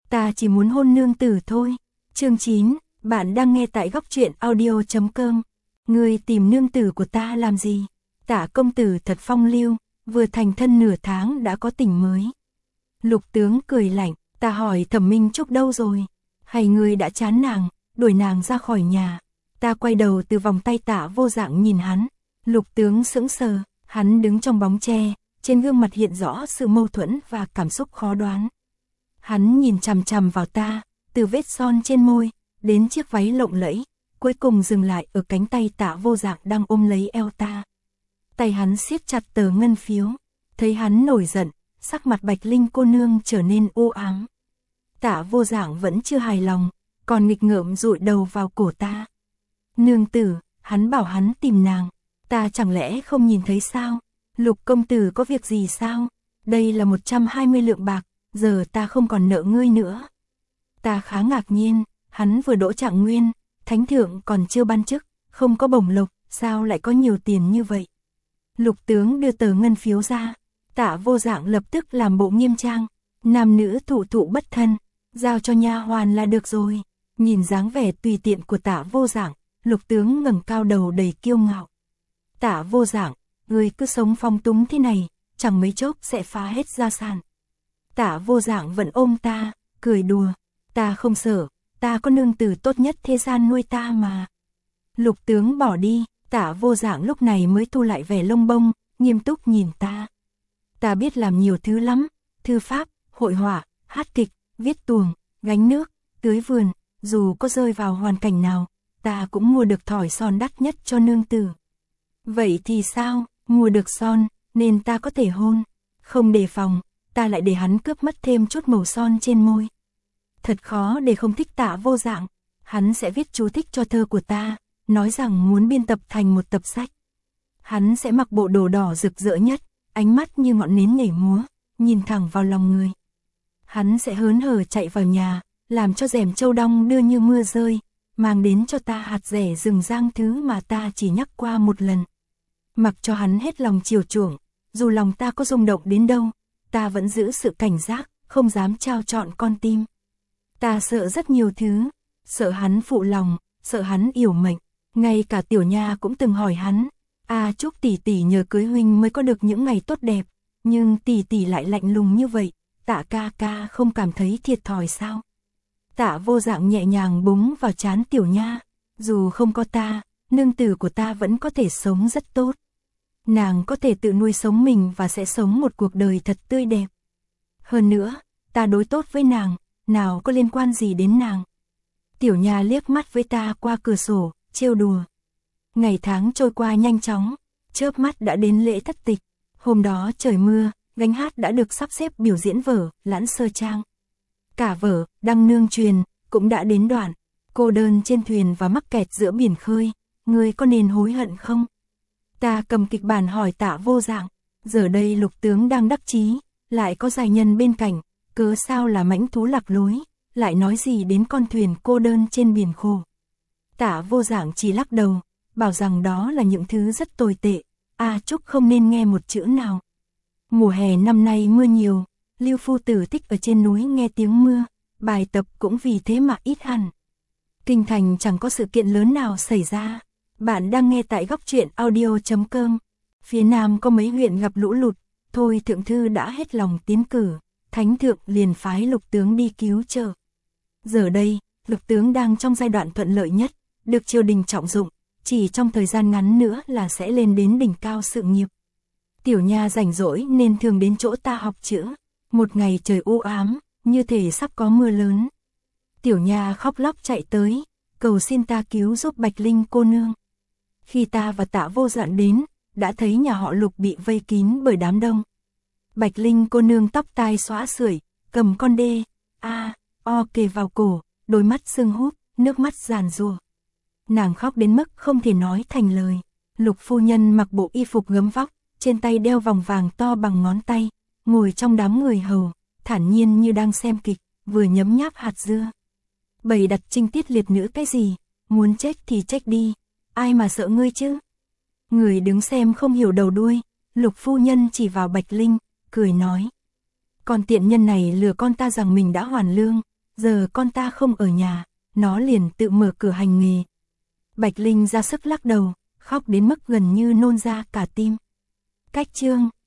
ta chỉ muốn hôn nương tử thôi. Chương 9, bạn đang nghe tại góc truyện audio.com. Ngươi tìm nương tử của ta làm gì? Tạ công tử thật phong lưu, vừa thành thân nửa tháng đã có tình mới. Lục tướng cười lạnh, ta hỏi Thẩm Minh Trúc đâu rồi? Hay ngươi đã chán nàng, đuổi nàng ra khỏi nhà? Ta quay đầu từ vòng tay Tạ Vô Dạng nhìn hắn. Lục tướng sững sờ, hắn đứng trong bóng tre, trên gương mặt hiện rõ sự mâu thuẫn và cảm xúc khó đoán. Hắn nhìn chằm chằm vào ta, từ vết son trên môi, đến chiếc váy lộng lẫy, cuối cùng dừng lại ở cánh tay Tạ Vô Dạng đang ôm lấy eo ta. Tay hắn siết chặt tờ ngân phiếu, thấy hắn nổi giận, sắc mặt Bạch Linh cô nương trở nên u ám. Tạ Vô Dạng vẫn chưa hài lòng, còn nghịch ngợm dụi đầu vào cổ ta. Nương tử, hắn bảo hắn tìm nàng, ta chẳng lẽ không nhìn thấy sao? Lục công tử có việc gì sao? Đây là 120 lượng bạc, giờ ta không còn nợ ngươi nữa. Ta khá ngạc nhiên, hắn vừa đỗ trạng nguyên, thánh thượng còn chưa ban chức, không có bổng lộc, sao lại có nhiều tiền như vậy? Lục tướng đưa tờ ngân phiếu ra, Tạ Vô Dạng lập tức làm bộ nghiêm trang, nam nữ thụ thụ bất thân, giao cho nha hoàn là được rồi. Nhìn dáng vẻ tùy tiện của Tạ Vô Dạng, lục tướng ngẩng cao đầu đầy kiêu ngạo. Tạ Vô Dạng, ngươi cứ sống phong túng thế này, chẳng mấy chốc sẽ phá hết gia sản. Tạ Vô Dạng vẫn ôm ta, cười đùa, ta không sợ, ta có nương tử tốt nhất thế gian nuôi ta mà. Lục tướng bỏ đi, Tạ Vô Dạng lúc này mới thu lại vẻ lông bông, nghiêm túc nhìn ta. Ta biết làm nhiều thứ lắm, thư pháp, hội họa, hát kịch, viết tuồng, gánh nước, tưới vườn, dù có rơi vào hoàn cảnh nào, ta cũng mua được thỏi son đắt nhất cho nương tử. Vậy thì sao, mua được son, nên ta có thể hôn, không đề phòng, ta lại để hắn cướp mất thêm chút màu son trên môi. Thật khó để không thích Tạ Vô Dạng, hắn sẽ viết chú thích cho thơ của ta, nói rằng muốn biên tập thành một tập sách. Hắn sẽ mặc bộ đồ đỏ rực rỡ nhất, ánh mắt như ngọn nến nhảy múa, nhìn thẳng vào lòng người. Hắn sẽ hớn hở chạy vào nhà, làm cho rèm châu đong đưa như mưa rơi, mang đến cho ta hạt rẻ rừng rang thứ mà ta chỉ nhắc qua một lần. Mặc cho hắn hết lòng chiều chuộng, dù lòng ta có rung động đến đâu, ta vẫn giữ sự cảnh giác, không dám trao trọn con tim. Ta sợ rất nhiều thứ, sợ hắn phụ lòng, sợ hắn yểu mệnh, ngay cả Tiểu Nha cũng từng hỏi hắn, Trúc tỷ tỷ nhờ cưới huynh mới có được những ngày tốt đẹp, nhưng tỷ tỷ lại lạnh lùng như vậy, Tạ ca ca không cảm thấy thiệt thòi sao? Tạ Vô Dạng nhẹ nhàng búng vào trán Tiểu Nha, dù không có ta, nương tử của ta vẫn có thể sống rất tốt. Nàng có thể tự nuôi sống mình và sẽ sống một cuộc đời thật tươi đẹp. Hơn nữa, ta đối tốt với nàng, nào có liên quan gì đến nàng. Tiểu Nha liếc mắt với ta qua cửa sổ, trêu đùa. Ngày tháng trôi qua nhanh chóng, chớp mắt đã đến lễ thất tịch. Hôm đó trời mưa, gánh hát đã được sắp xếp biểu diễn vở Lãn Sơ Trang. Cả vở Đăng Nương Truyền cũng đã đến đoạn, cô đơn trên thuyền và mắc kẹt giữa biển khơi, ngươi có nên hối hận không? Ta cầm kịch bản hỏi Tạ Vô Dạng, giờ đây lục tướng đang đắc chí, lại có giai nhân bên cạnh, cớ sao là mãnh thú lạc lối, lại nói gì đến con thuyền cô đơn trên biển khổ. Tạ Vô Dạng chỉ lắc đầu, bảo rằng đó là những thứ rất tồi tệ, Trúc không nên nghe một chữ nào. Mùa hè năm nay mưa nhiều, Lưu phu tử thích ở trên núi nghe tiếng mưa, bài tập cũng vì thế mà ít hẳn. Kinh thành chẳng có sự kiện lớn nào xảy ra. Bạn đang nghe tại góc truyện audio.com. Phía Nam có mấy huyện gặp lũ lụt, thôi thượng thư đã hết lòng tiến cử, thánh thượng liền phái lục tướng đi cứu trợ. Giờ đây, lục tướng đang trong giai đoạn thuận lợi nhất, được triều đình trọng dụng, chỉ trong thời gian ngắn nữa là sẽ lên đến đỉnh cao sự nghiệp. Tiểu Nha rảnh rỗi nên thường đến chỗ ta học chữ, một ngày trời u ám, như thể sắp có mưa lớn. Tiểu Nha khóc lóc chạy tới, cầu xin ta cứu giúp Bạch Linh cô nương. Khi ta và Tạ Vô Dạng đến, đã thấy nhà họ Lục bị vây kín bởi đám đông. Bạch Linh cô nương tóc tai xõa sưởi, cầm con đê, kề vào cổ, đôi mắt sưng húp, nước mắt giàn giụa. Nàng khóc đến mức không thể nói thành lời. Lục phu nhân mặc bộ y phục gấm vóc, trên tay đeo vòng vàng to bằng ngón tay, ngồi trong đám người hầu, thản nhiên như đang xem kịch, vừa nhấm nháp hạt dưa. Bày đặt trinh tiết liệt nữ cái gì, muốn trách thì trách đi, ai mà sợ ngươi chứ? Người đứng xem không hiểu đầu đuôi, Lục phu nhân chỉ vào Bạch Linh, cười nói. Con tiện nhân này lừa con ta rằng mình đã hoàn lương, giờ con ta không ở nhà, nó liền tự mở cửa hành nghề. Bạch Linh ra sức lắc đầu, khóc đến mức gần như nôn ra cả tim. Cách chương